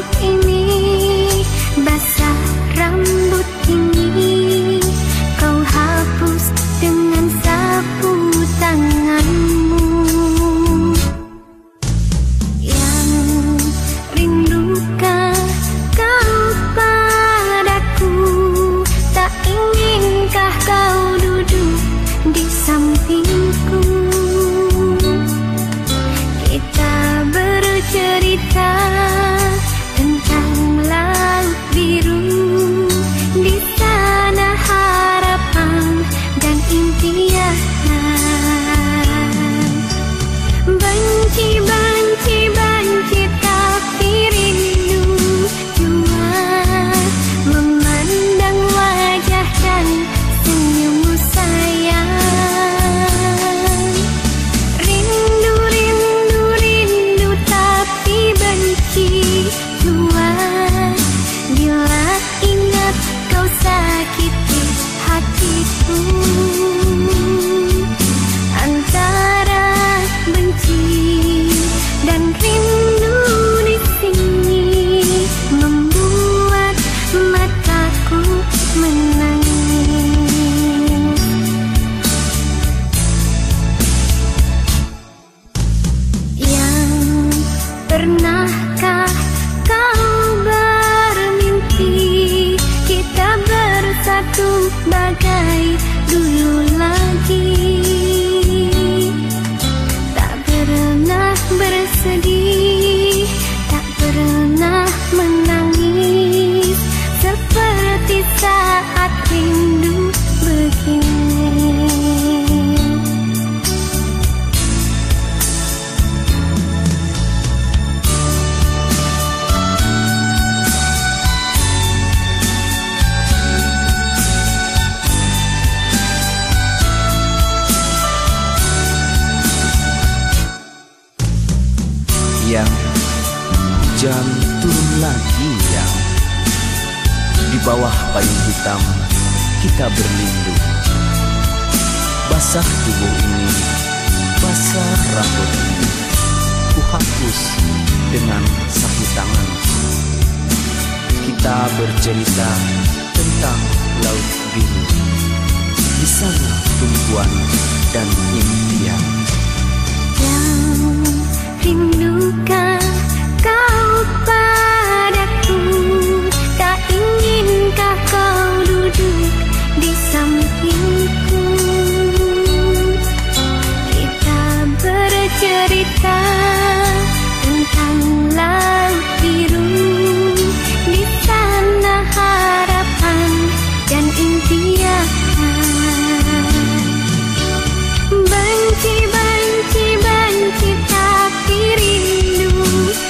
ini, basah rambut ini, kau hapus dengan sapu tanganmu. Yang rindukah kau padaku, tak inginkah kau duduk di sampingku? Kita bercerita tentang laut biru, di sana harapan dan impian. Benci, benci, benci, tapi rindu jua memandang wajah dan senyummu sayang. Rindu, rindu, rindu, tapi benci jua bila ingat kau sakiti hatiku. Antara benci dan rindu di sini membuat mataku menangis. Yang pernahkah kau bermimpi kita bersatu bagai dulu lagi? Tak pernah bersedih, tak pernah menangis, seperti saat rindu begini. Yang hujan turun lagi, yang di bawah payung hitam kita berlindung. Basah tubuh ini, basah rambut ini, ku hapus dengan sapu tangan. Kita bercerita tentang laut biru, di sana tumpuan dan impian. Yang rindukah kau padaku, tak inginkah kau duduk di sampingku? Kita bercerita tentang laut biru, di sana harapan dan impian. Benci, benci, benci, tapi rindu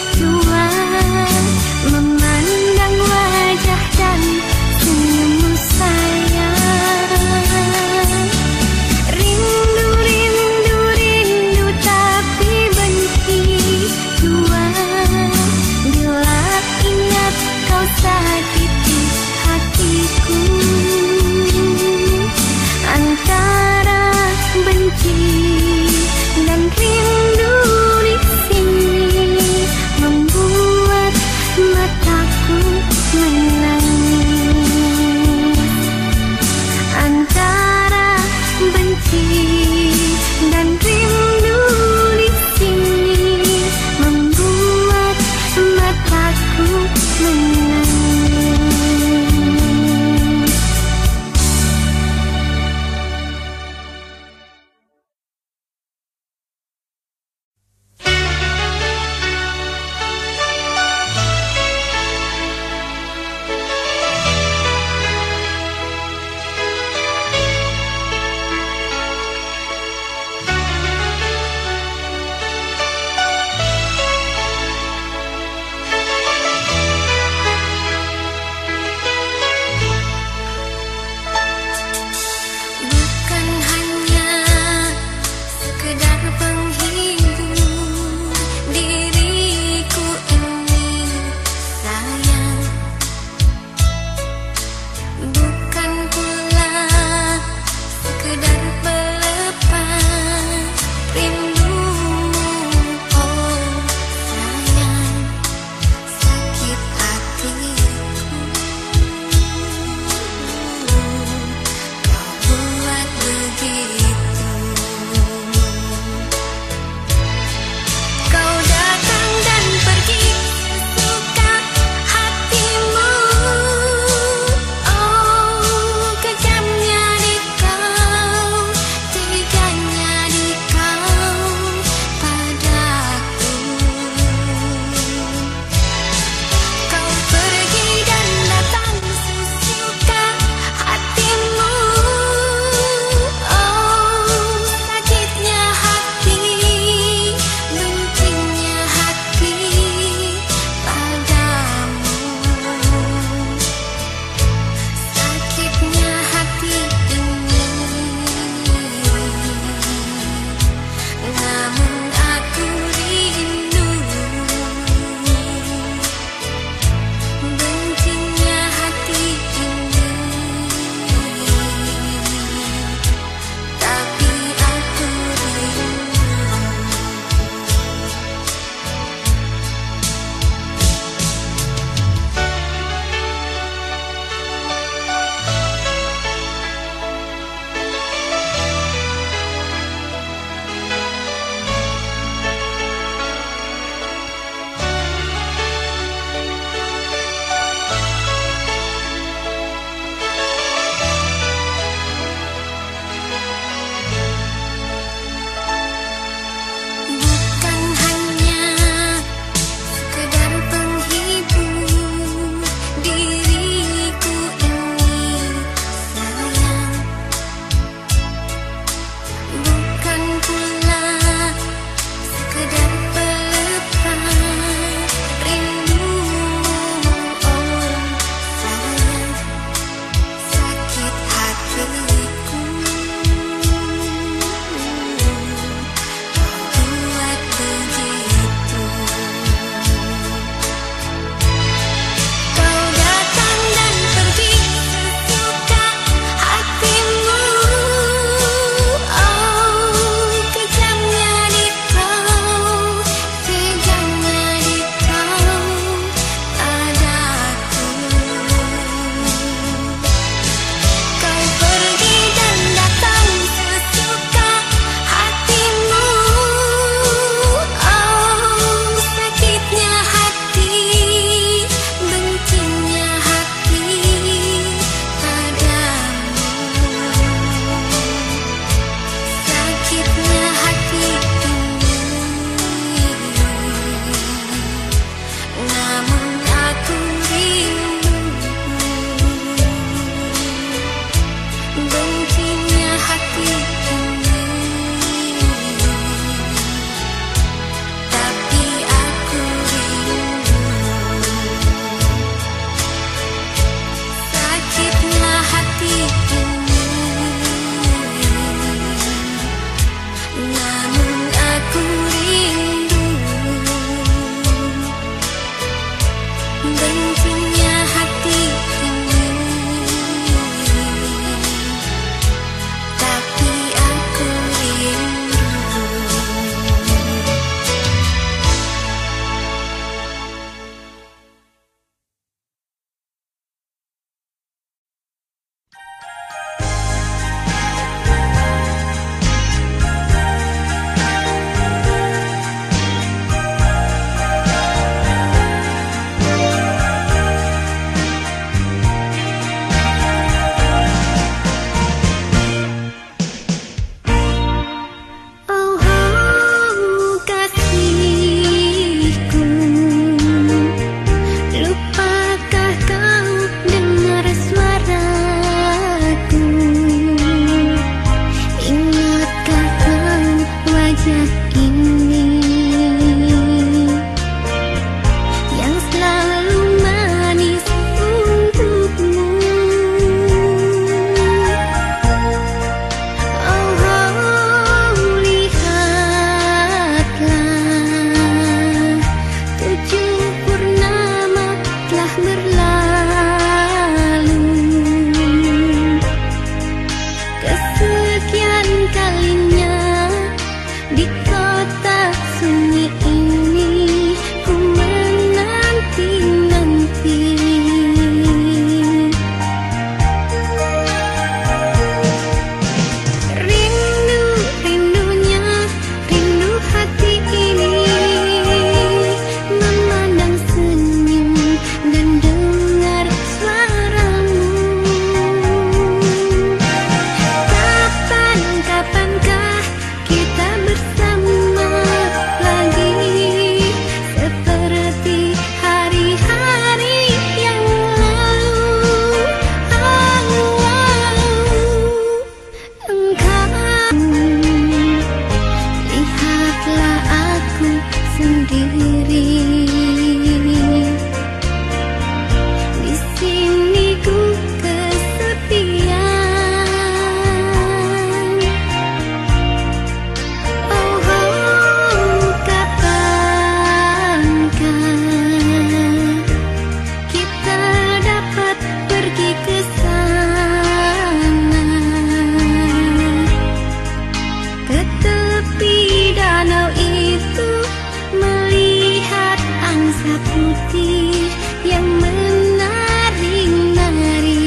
putih yang menari-nari.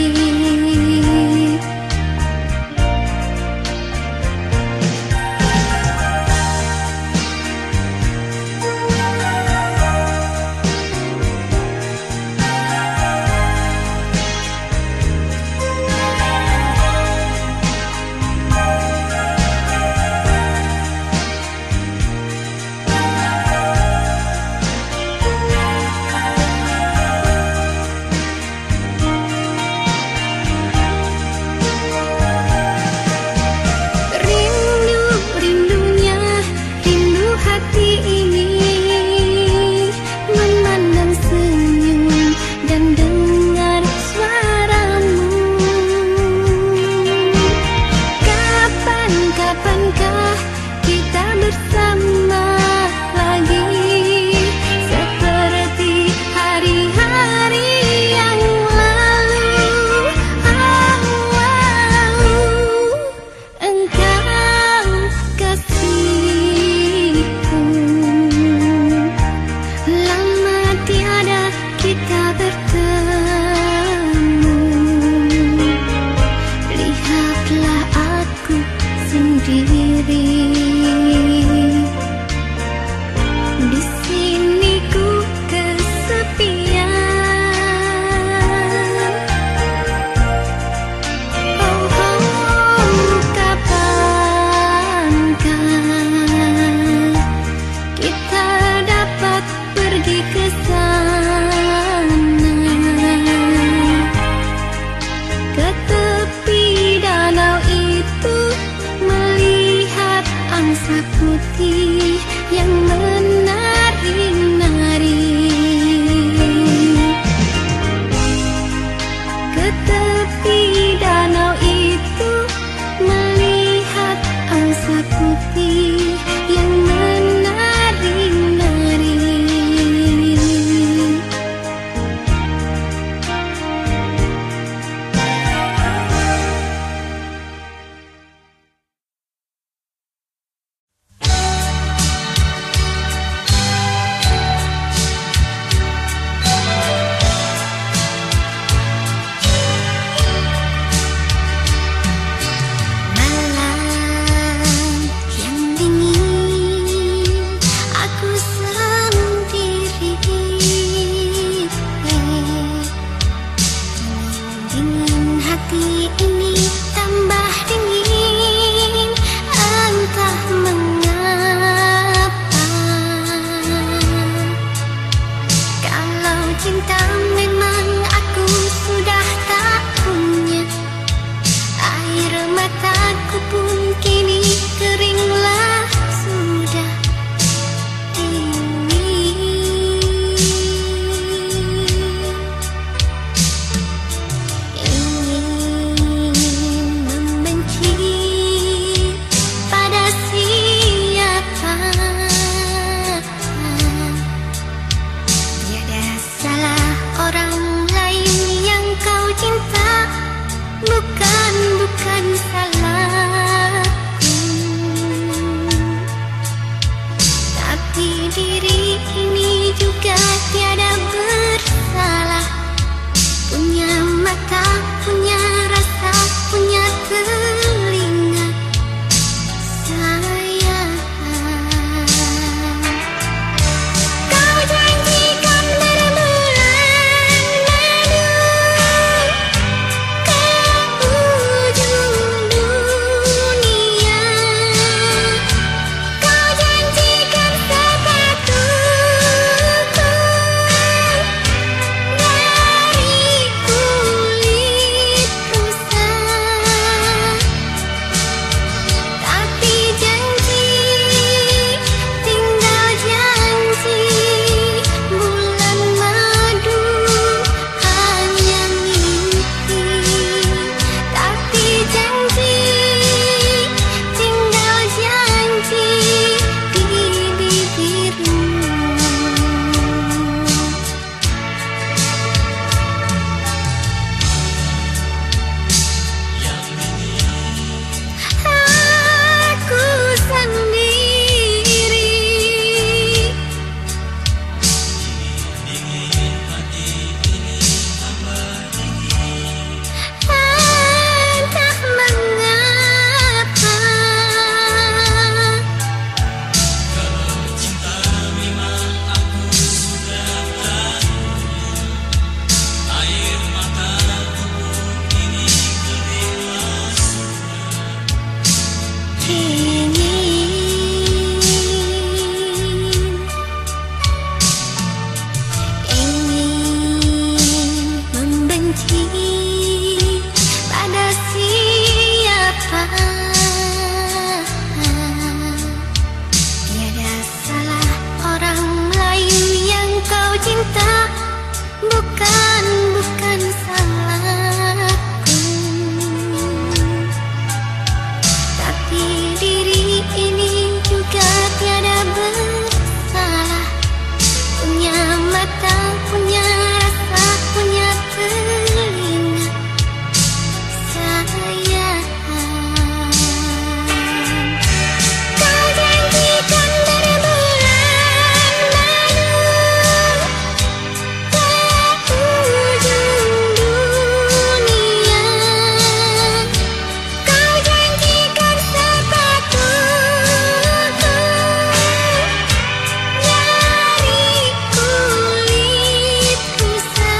Putih yang menari-nari, ke tepi danau itu melihat angsa putih yang menari-nari. Cinta memang aku sudah tak punya, air mataku pun kini keringlah sudah. Ingin membenci pada siapa, tiada salah orang Entah mengapa ingin membenci pada siapa. Tiada salah orang lain yang kau cinta, bukan salahku. Tapi diri ini juga tiada bersalah. Punya mata, punya rasa, punya telinga, sayang. Kau janjikan berbulan madu ke ujung dunia. Kau janjikan sepatuku dari kulit rusa.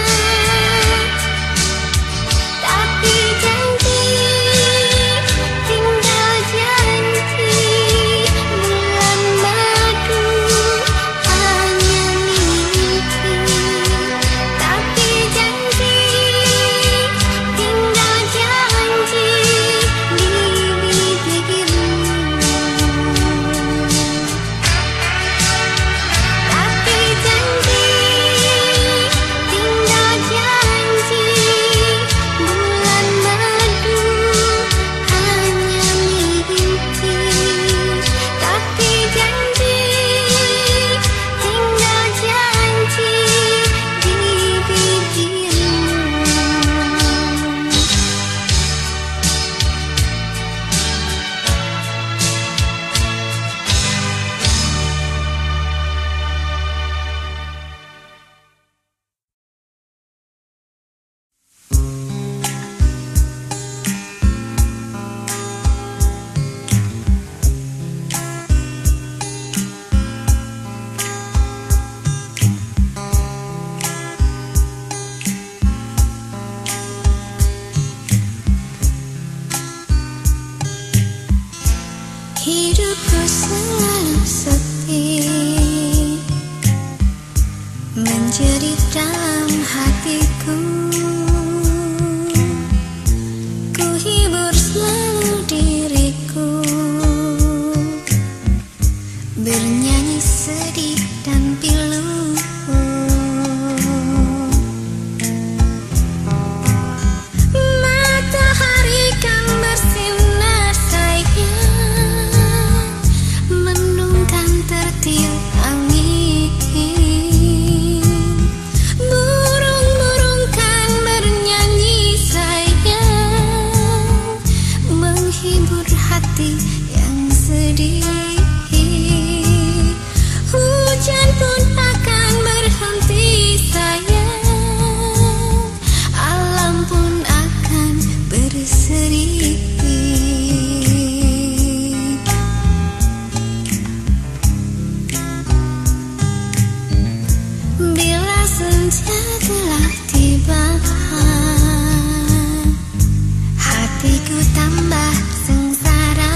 Tapi janji, tinggal janji, bulan madu hanya mimpi. Tapi janji, tinggal janji di bibirmu. Tapi janji, tinggal janji, bulan madu hanya mimpi. Tapi janji, tinggal janji di bibirmu. Hidupku selalu sepi, menjerit dalam hatiku. Ku hibur selalu diriku, bernyanyi sedih dan pilu. Matahari kan bersinar sayang, mendung kan tertiup angin. Burung-burung kan bernyanyi sayang, menghibur hati yang sedih. Hujan pun akan berhenti sayang, alam pun akan berseri. Bila senja telah tiba, hatiku tambah sengsara.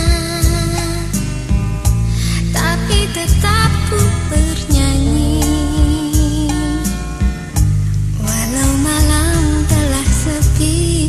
Tapi tetap ku bernyanyi, walau malam telah sepi.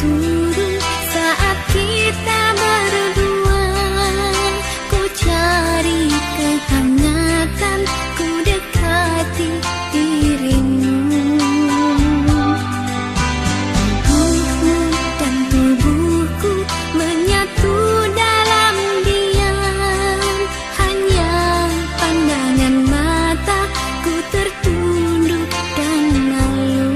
turun saat kita berdua. Ku cari kehangatan, ku dekati dirimu. Tubuhmu dan tubuhku menyatu dalam diam. Hanya pandangan mataku tertunduk dan malu.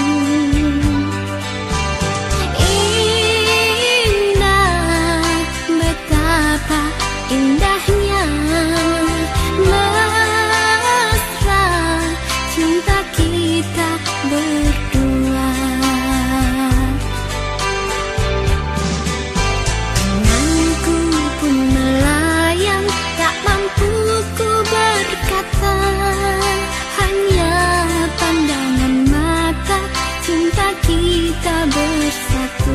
Indah, betapa indahnya mesra cinta kita berdua. Tanganku pun melayang, tak mampu ku berkata. Hanya pandangan mata, cinta kita bersatu.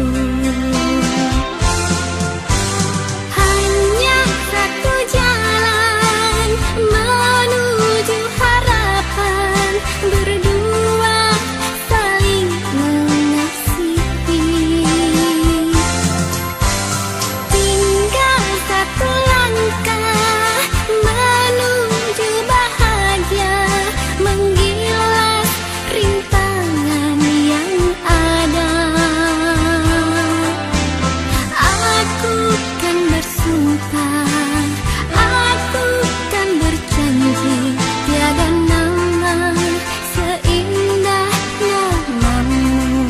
Hanya satu jalan menuju harapan, berdua saling mengasihi. Tinggal satu langkah menuju bahagia, menggilas rintangan yang ada. Aku kan bersumpah, aku kan berjanji, tiada nama seindah namamu.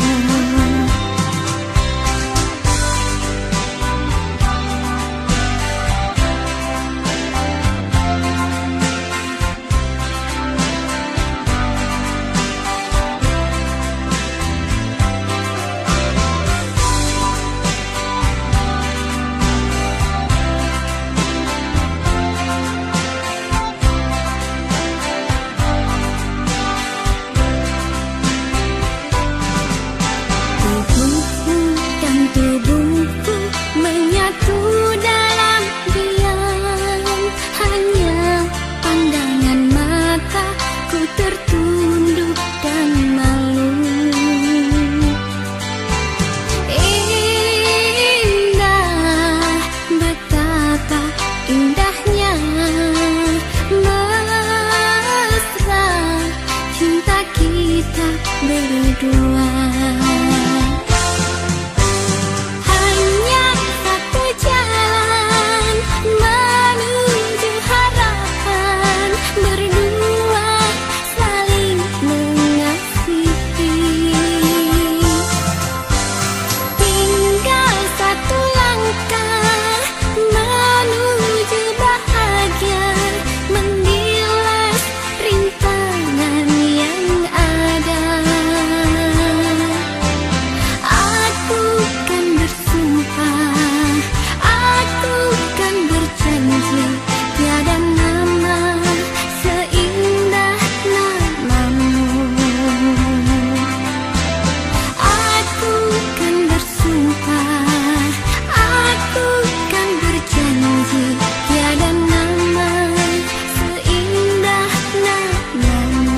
Tubuhmu dan tubuhku menyatu dalam diam. Hanya pandangan mataku tertunduk dan malu. Indah, betapa indahnya mesra cinta kita berdua. Hanya satu jalan menuju harapan, berdua saling mengasihi. Tinggal satu langkah menuju bahagia, menggilas rintangan yang ada. Aku kan bersumpah, aku kan berjanji, tiada nama seindah namamu. Aku kan bersumpah, aku kan berjanji, tiada nama seindah namamu.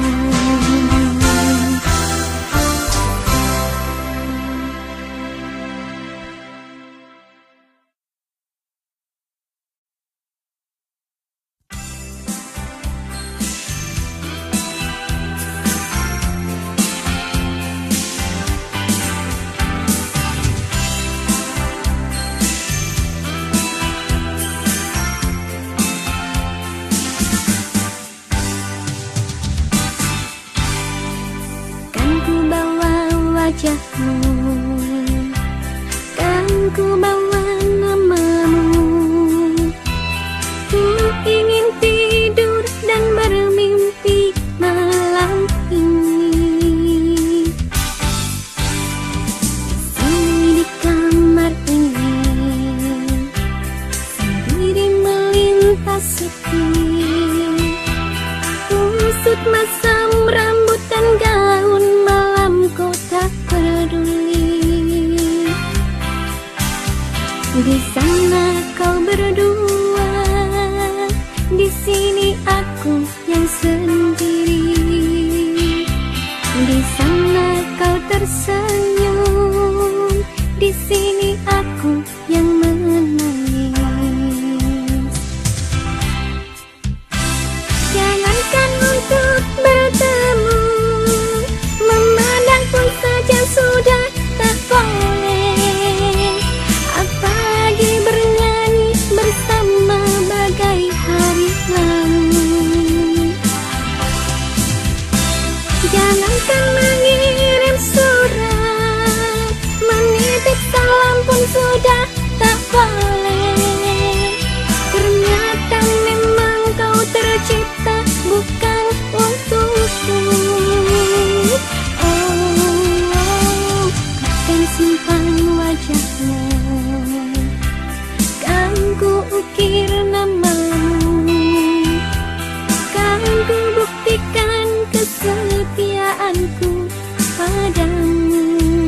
Kan ku bawa wajahmu, kan ku bawa namamu. Ku ingin tidur dan bermimpi malam ini. Sini di kamar ini, sendiri melintas sepi. Usut masam rambut dan gaun malam, kau tak peduli. Di sana kau berdua, di sini aku yang sendiri. Di sana kau tersenyum, di sini aku yang menangis. Jangankan untuk bertemu, memandang pun saja sudah tak boleh. Apalagi bernyanyi bersama bagai hari lalu. Jangankan mengirim surat, menitip salam pun sudah tak boleh. Ternyata memang kau tercipta bukan untukku. Oh, akan simpan wajahmu, kan ku ukir namamu, kan ku buktikan kesetiaanku padamu.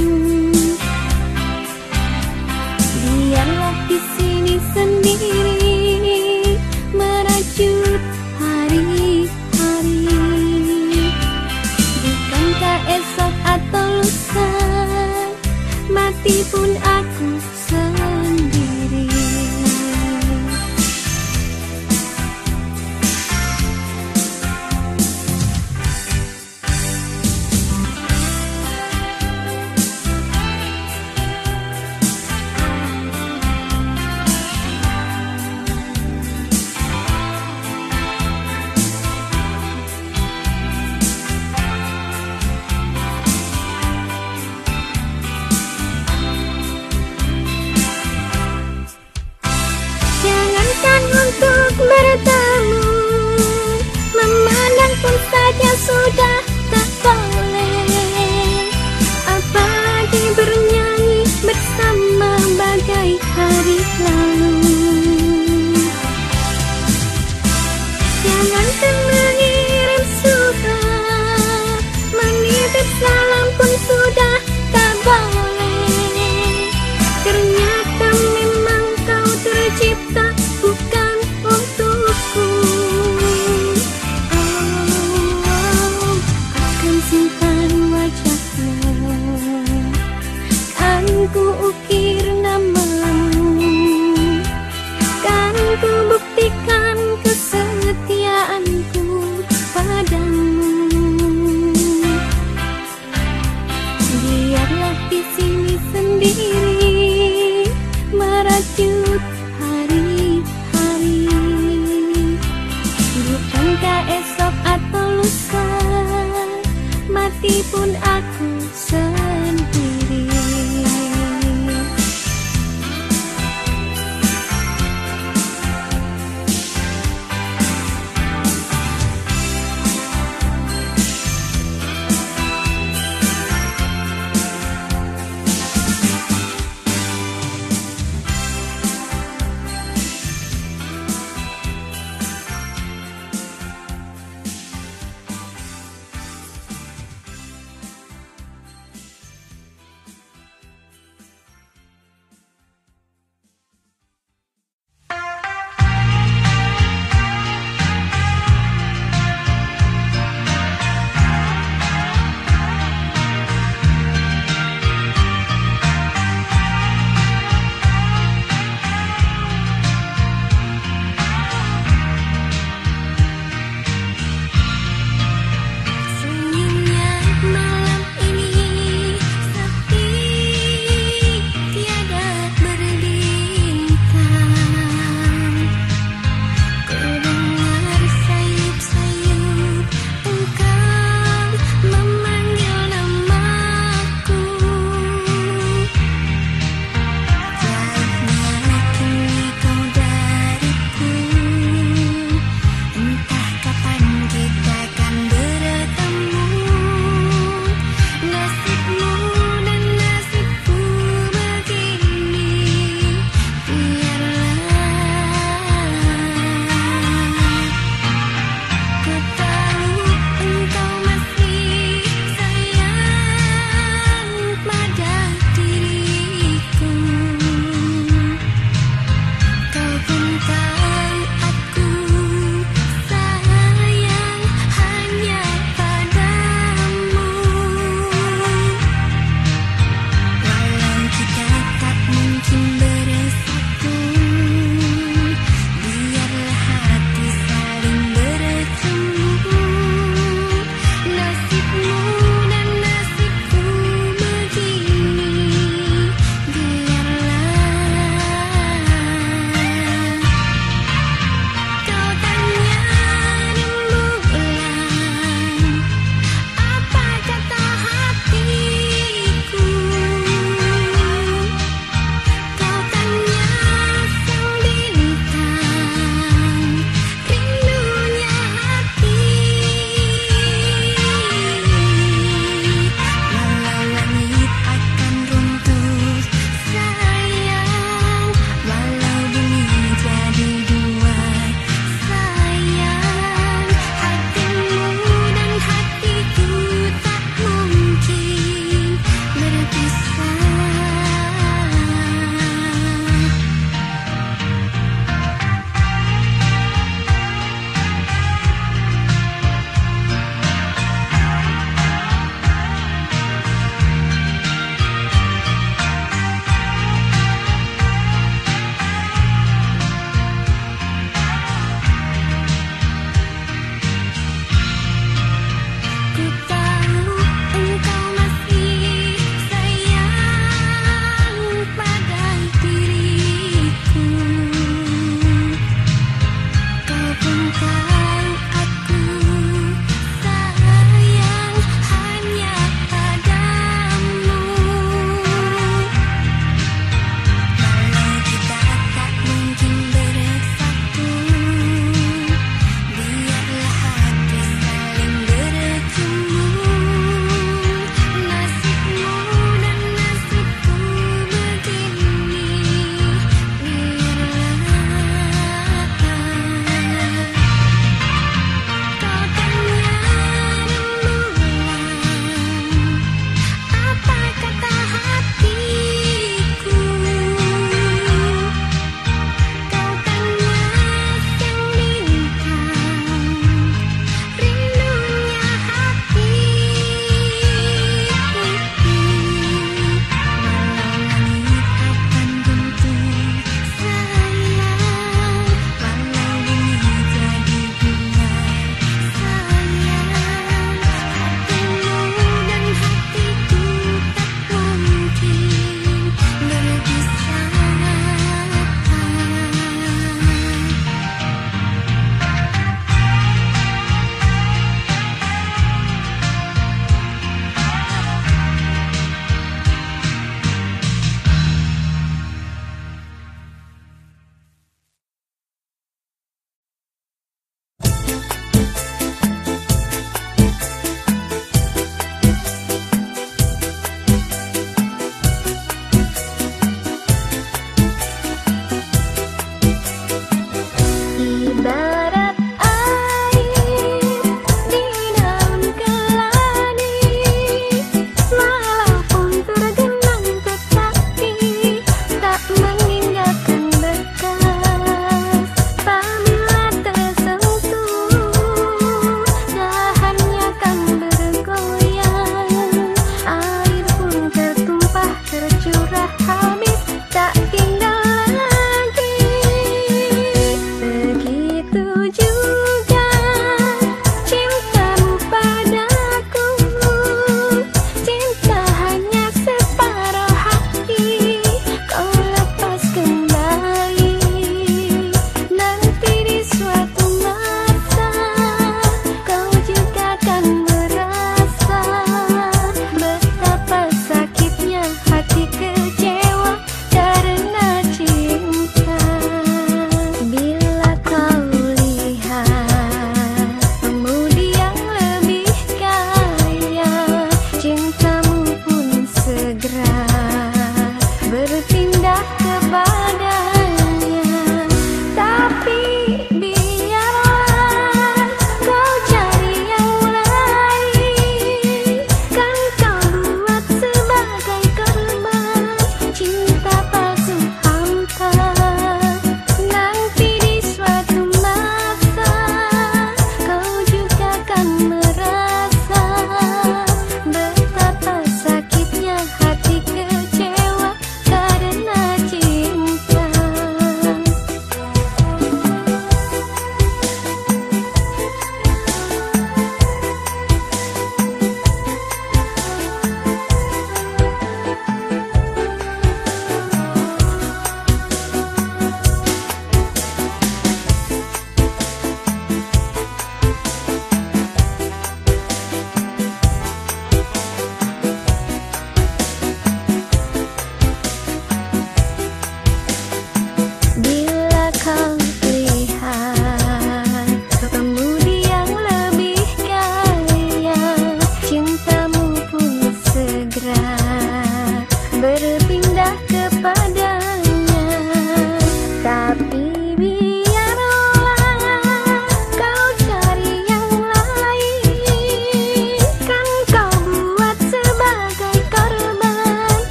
Biarlah di sini sendiri merajut hari-hari. Bukankah esok atau lusa mati pun aku sendiri. Jangankan untuk bertemu, memandang pun saja sudah tak boleh. Apalagi bernyanyi bersama bagai hari lalu. Jangankan mengirim surat, menitip salam pun sudah tak boleh. Ternyata memang kau tercipta bukan untukku. Oh, akan simpan wajahmu, kan ku ukir namamu, kan ku buktikan kesetiaanku padamu. Biarlah di sini sendiri merajut hari-hari. Bukankah esok atau lusa mati pun aku sendiri.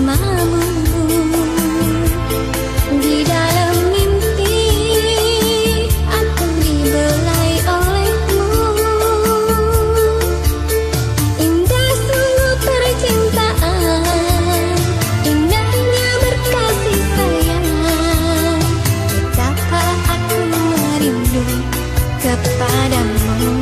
bersamamu. Di dalam mimpi aku dibelai olehmu. Indah sungguh percintaan, indahnya berkasih sayang. Betapa aku merindu kepadamu.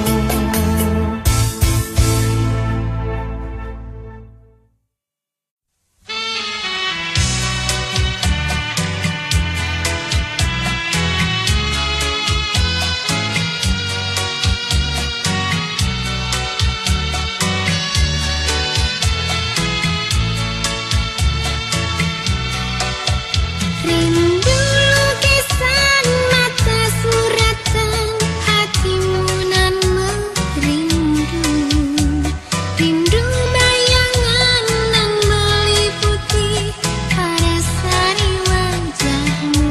Rindu lukisan mata suratan, hatimu nan merindu. Rindu bayangan nan meliputi pada sari wajahmu.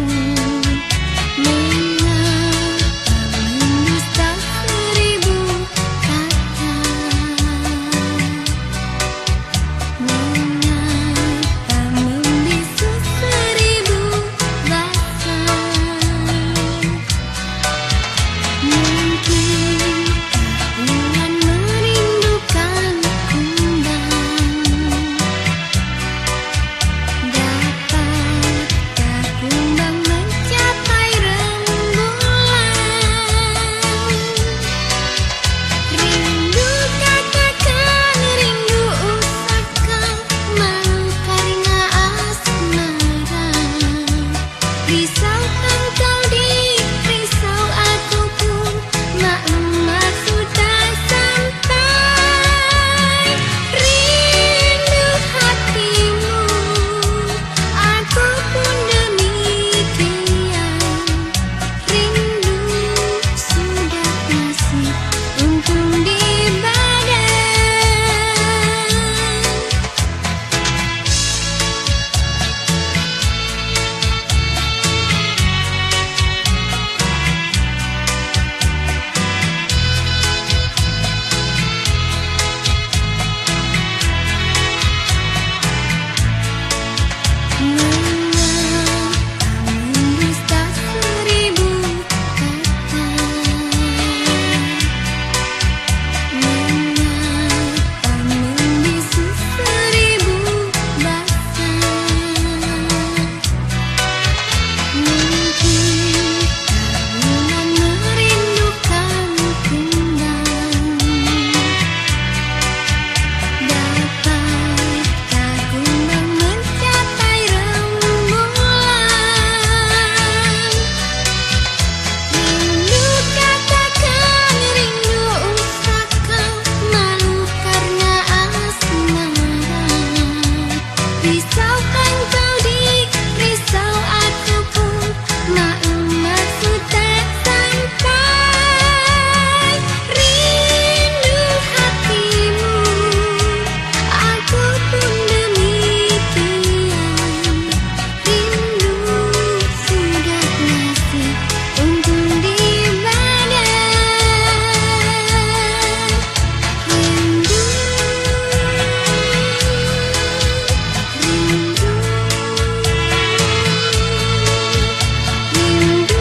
Mengapa mendusta seribu kata? Mengapa membisu seribu bahasa? Mungkinkah bulan merindukan kumbang? Dapatkah kumbang mencapai rembulan? Rindu katakan, rindu usahkan, malu karena asmara. Risau engkau dirisau aku pun, maklumlah sudah sampai. Rindu hatimu, aku pun demikian. Rindu sudah masih untung di badan. Mengapa mendusta seribu kata? Mengapa membisu seribu bahasa? Mungkinkah bulan merindukan kumbang? Dapatkah kumbang mencapai rembulan? Rindu katakan, rindu usahkan, malu karena asmara. Risau engkau dirisau aku pun, maklumlah sudah sampai. Rindu hatimu, aku pun demikian. Rindu sudah masih untung di badan. Rindu, rindu, rindu,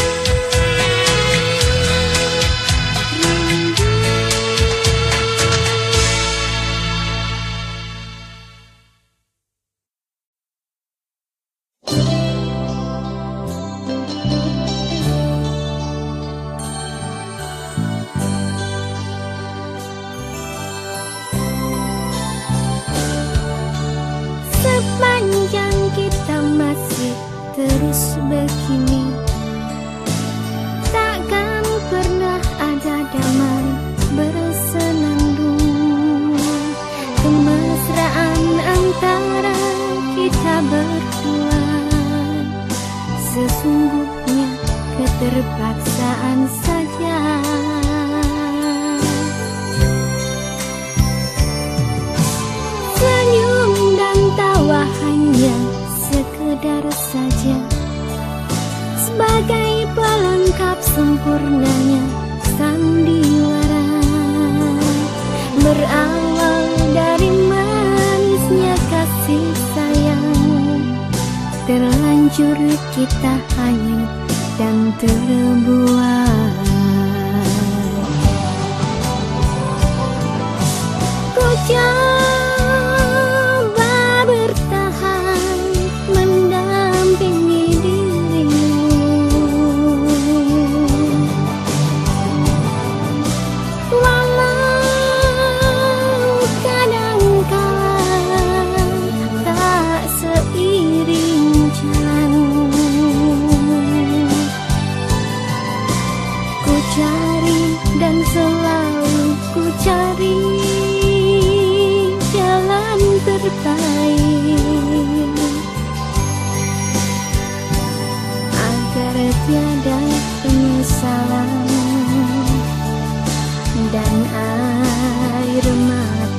sepanjang kita masih terus begini, takkan pernah ada damai bersenandung. Kemesraan antara kita berdua sesungguhnya keterpaksaan saja. Senyum dan tawa hanya sekedar saja, sebagai pelengkap sempurnanya sandiwara. Berawal dari manisnya kasih Terlanjur kita hanyut dan terbuai. Ku coba bertahan mendampingi dirimu, walau kadangkala tak seiring jalan. Ku cari dan selalu ku cari jalan terbaik, agar tiada penyesalan dan air mata.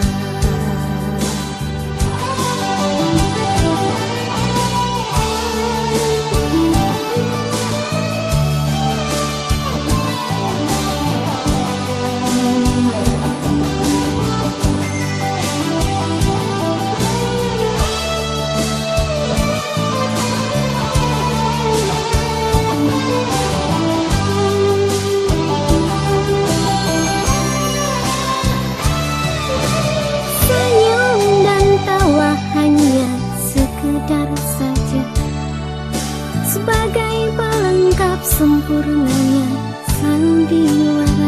Sebagai pelengkap sempurnanya sandiwara,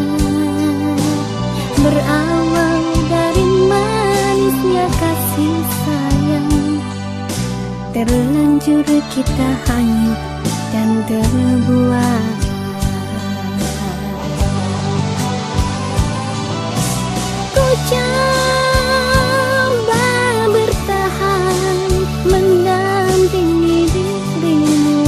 berawal dari manisnya kasih sayang. Terlanjur kita hanyut dan terbuai. Ku coba bertahan mendampingi dirimu,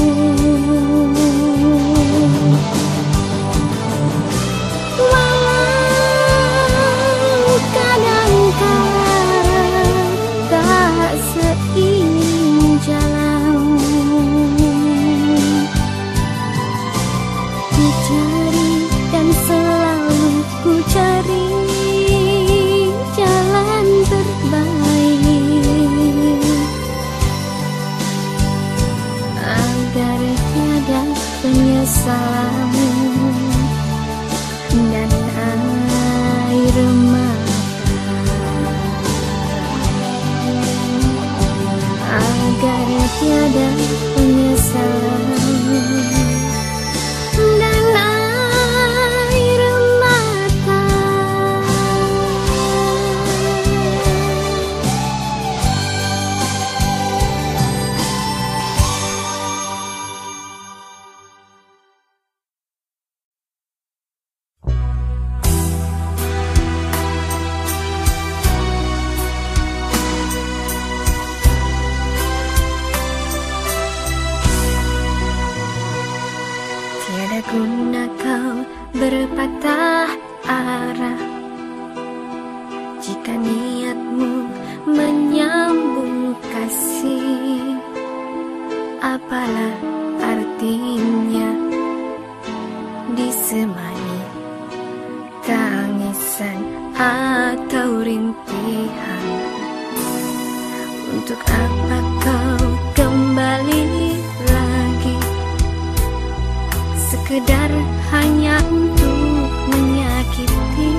walau kadangkala tak seiring jalan. Ku cari dan selalu ku cari jalan terbaik, agar tiada penyesalan dan air mata, agar tiada penyesalan dan air mata. Tiada guna kau berpatah arah jika niatmu menyambung kasih. Apalah artinya disemai tangisan atau rintihan? Untuk apa kau kembali lagi, sekedar hanya untuk menyakiti?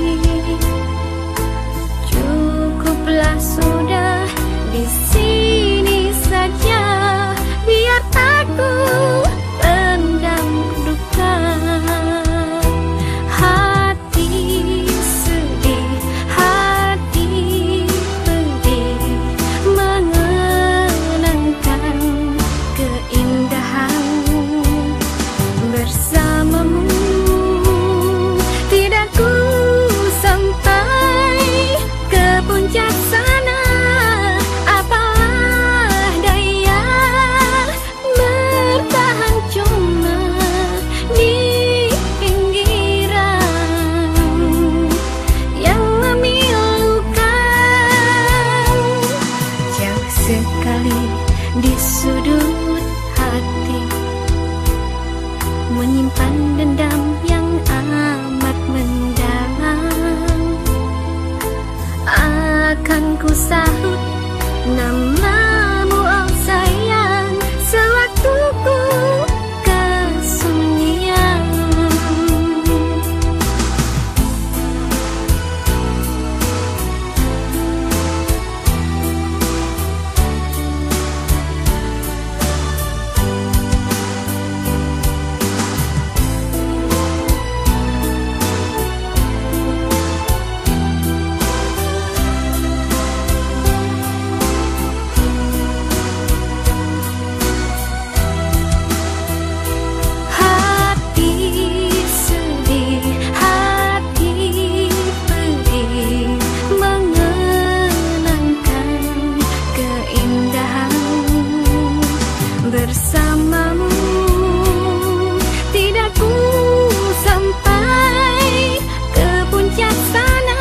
Cukuplah sudah di sini saja, biar aku pendam duka. Hati sedih, hati pedih, mengenangkan keindahan bersamamu. Tidak ku sampai ke puncak sana, apalah daya bertahan cuma di pinggiran yang memilukan. Jauh sekali di sudut hati menyimpan dendam yang amat mendalam. Akan ku sahut namamu, oh sayang, bersamamu. Tidak ku sampai ke puncak sana,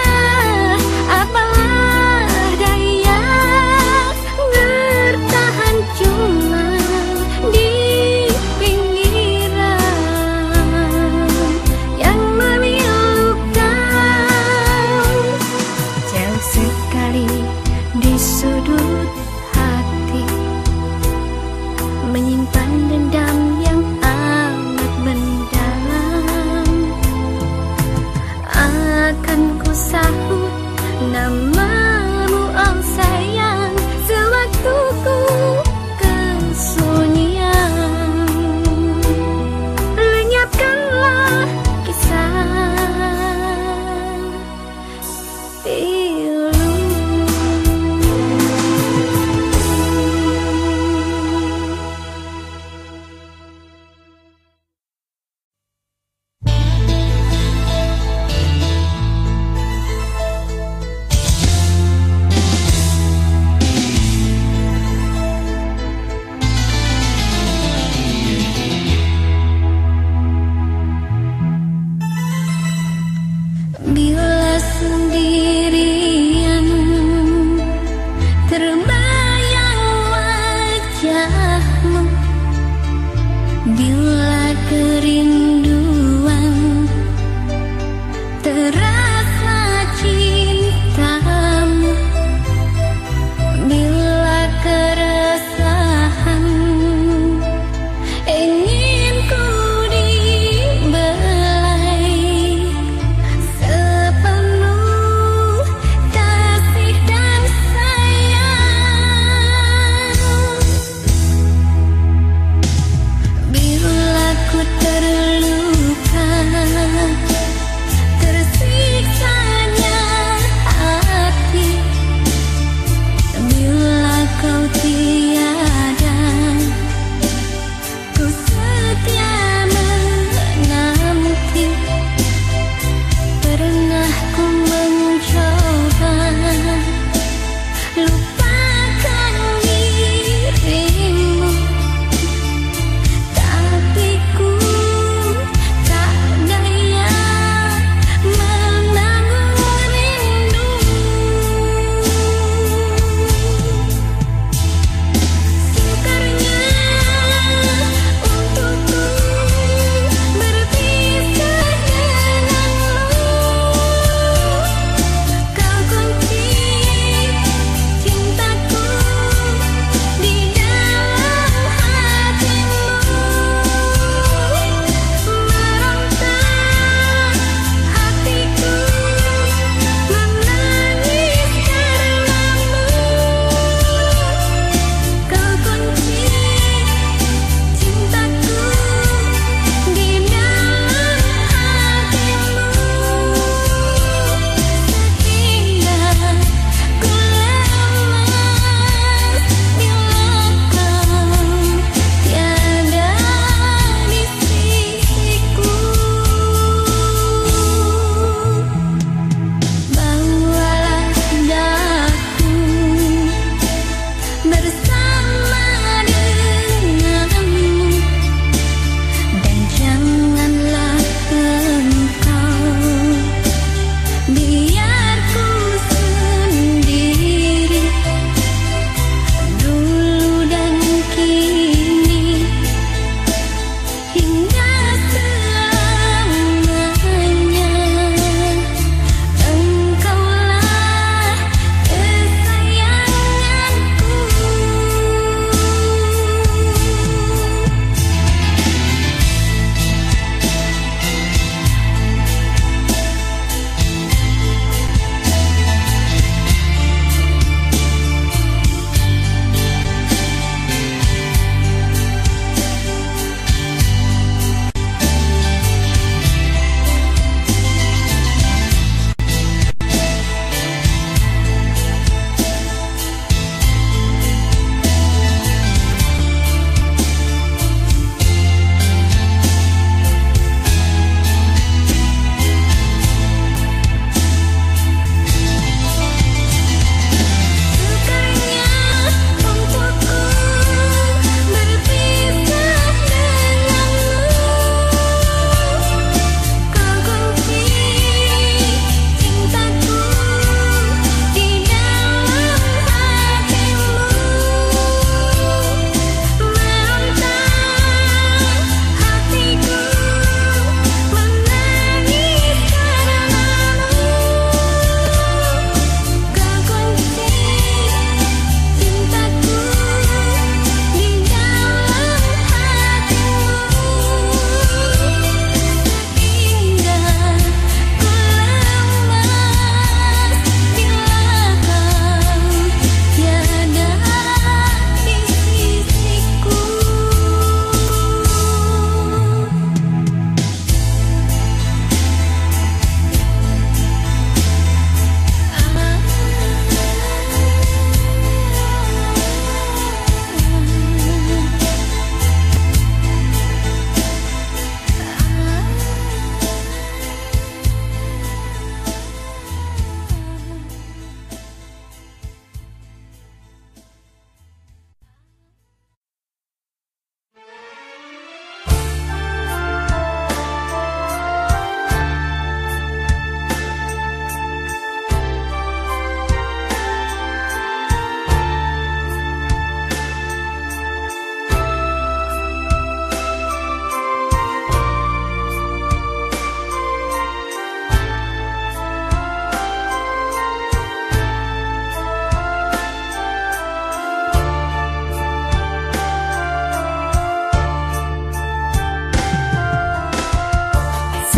apalah daya bertahan cuma di pinggiran yang memilukan. Jauh sekali di sudut hati menyimpan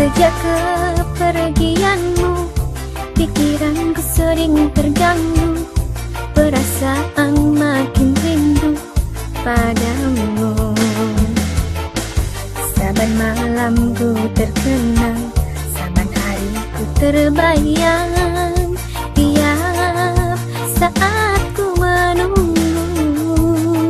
Sejak kepergianmu, pikiranku sering terganggu, perasaan makin rindu padamu. Saban malam ku terkenang, saban hari ku terbayang, tiap saat ku menunggu.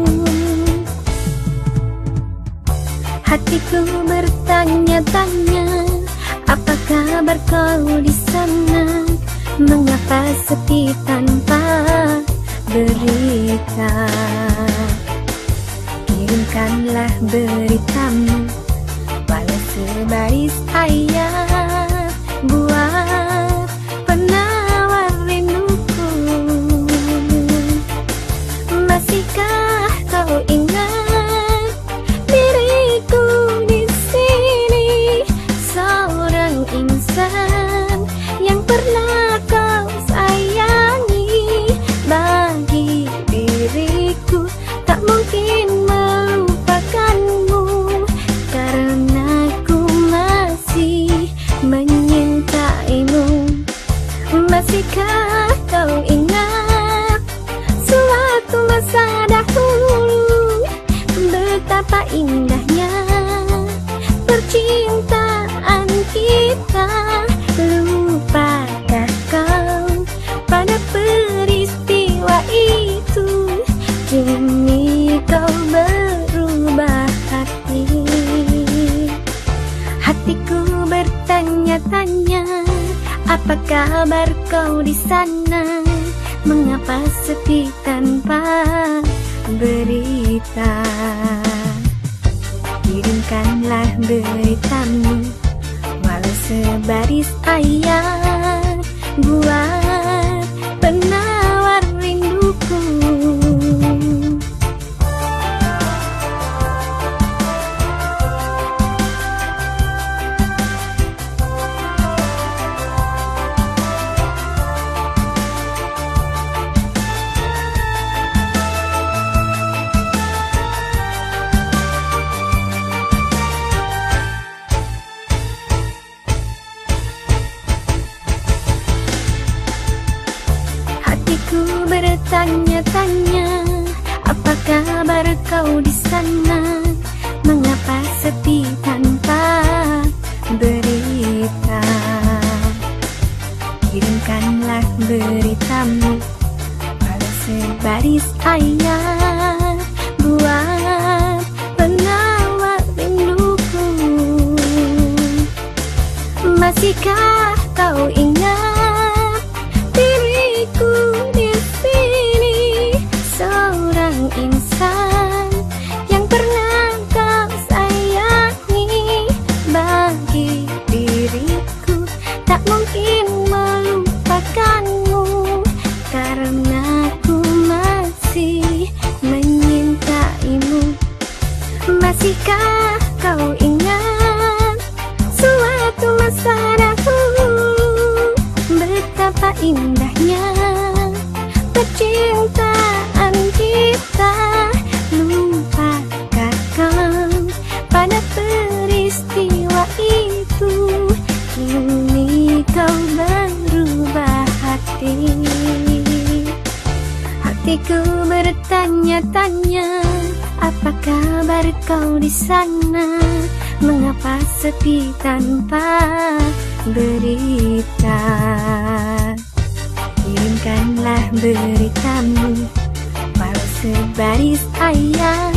Hatiku bertanya-tanya, apa kabar kau di sana? Mengapa sepi tanpa berita? Kirimkanlah beritamu, walau sebaris ayat, buat penawar rinduku. Masihkah kau ingat diriku di sini, seorang insan yang pernah kau sayangi? Bagi diriku tak mungkin melupakanmu, karena ku masih menyintaimu. Masihkah kau ingat suatu masa dahulu, betapa indahnya percintaan kita? Lupakah kau pada peristiwa itu? Kini kau berubah hati. Hatiku bertanya-tanya, apa kabar kau di sana? Mengapa sepi tanpa berita? Kirimkanlah beritamu, walau sebaris ayat, buat penawar rinduku. Hatiku bertanya-tanya, apa kabar kau di sana? Mengapa sepi tanpa berita? Kirimkanlah beritamu, walau sebaris ayat, buat penawar rinduku. Masihkah kau ingat diriku di sini, seorang insan yang pernah kau sayangi? Bagi diriku tak mungkin melupakanmu, karena ku masih menyintaimu. Masihkah kau ingat suatu masa dahulu, betapa indahnya percintaan kita? Lupakah kau pada peristiwa itu? Kini kau berubah hati. Hatiku bertanya-tanya, apa kabar kau di sana? Mengapa sepi tanpa berita? Kirimkanlah beritamu, walau sebaris ayat,